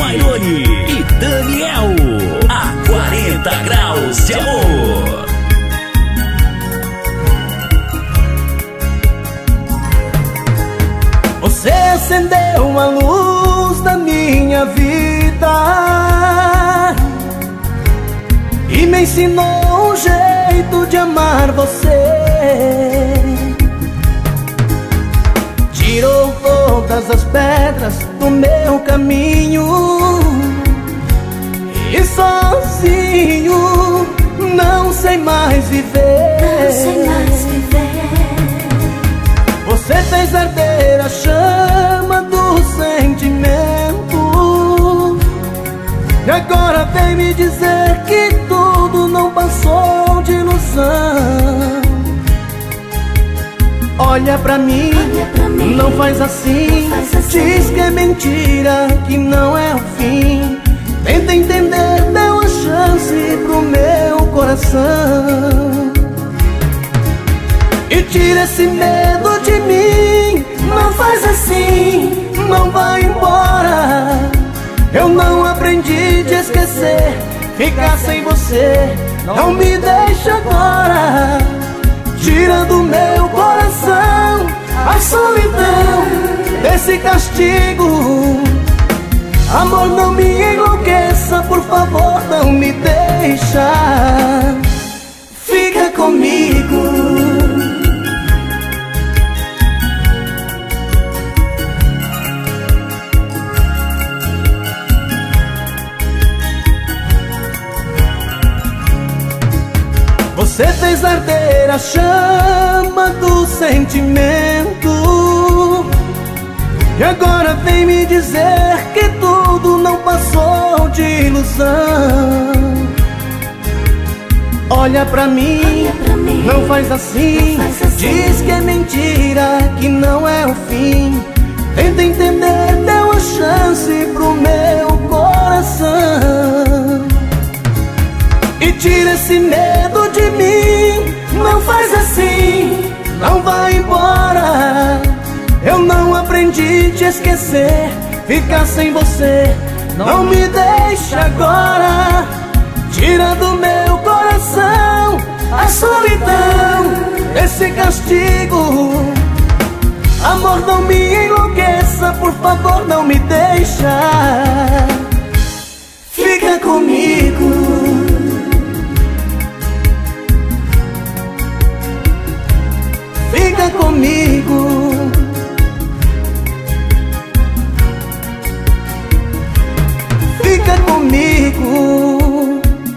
Mairone e Daniel, a 40 graus de amor. Você acendeu a luz da minha vida e me ensinou um jeito de amar você. Tirou todas as pedras do meu caminho e sozinho não sei mais viver. Você fez arder a chama do sentimento e agora vem me dizer que tudo não passou de ilusão. Olha pra mim, não faz assim, diz que é mentira, que não é o fim. Tenta entender, dê uma chance pro meu coração e tira esse medo de mim. Não faz assim, não vai embora. Eu não aprendi a esquecer, ficar sem você não me deixa agora. Tira do meu coração a solidão desse castigo. Amor, não me enlouqueça, por favor, não me deixa. Fica comigo. Você fez arder a chama do sentimento e agora vem me dizer que tudo não passou de ilusão. Olha pra mim, não faz assim, diz que é mentira, que não é o fim. Tenta entender, dê uma chance pro meu coração e tira esse medo de mim. Não faz assim, não vai embora. Eu não aprendi a te esquecer, ficar sem você não me deixa agora. Tira do meu coração a solidão desse castigo. Amor, não me enlouqueça, por favor, não me deixa. Fica comigo. Fica comigo. Fica comigo.